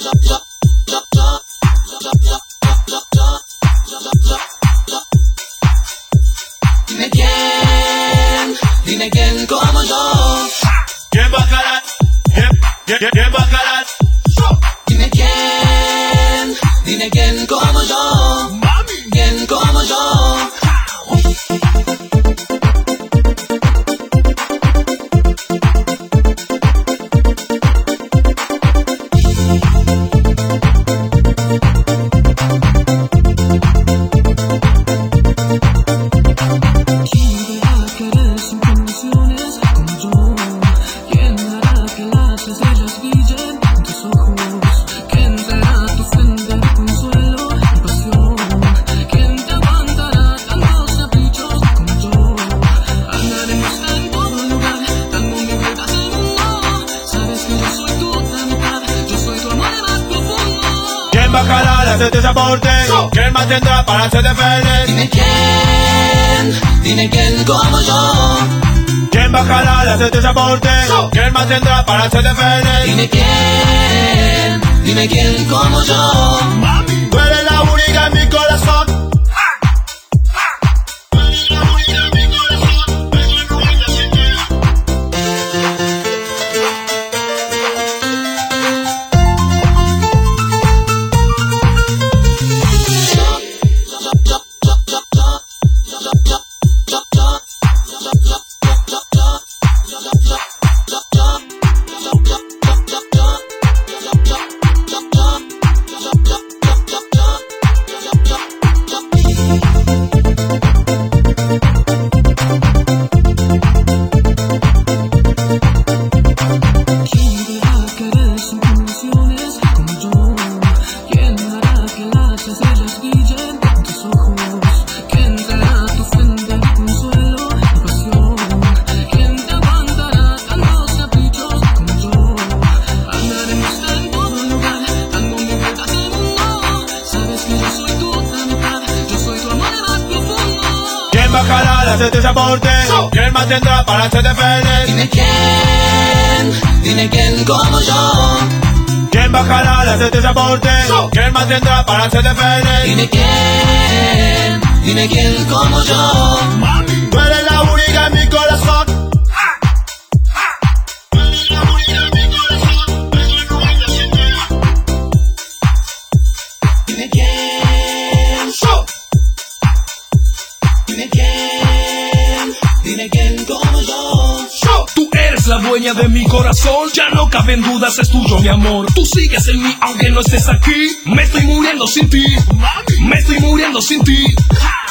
Dime quién como yo. ¿Quién va a ganar? ¿Quién va a ganar? Dime quién como yo. ¿Quién como yo? ¿Quién va a jalar a hacerte ese aporte? ¿Quién más tendrá para hacerte feliz? Dime quién como yo. ¿Quién va a jalar a hacerte ese aporte? ¿Quién más tendrá para hacerte feliz? Dime quién como yo. Tú eres la única en mi corazón. ¿Quién va a jalar a hacerte ese aporte? ¿Quién más tendrá para hacerte feliz? Dime quién como yo. ¿Quién va a jalar a hacerte ese aporte? ¿Quién más tendrá para hacerte feliz? Dime quién como yo. Tú eres la única en mi corazón. Dime quién. Dime quién como yo. Tú eres la dueña de mi corazón, ya no caben dudas, es tuyo mi amor. Tú sigues en mí aunque no estés aquí. Me estoy muriendo sin ti, me estoy muriendo sin ti.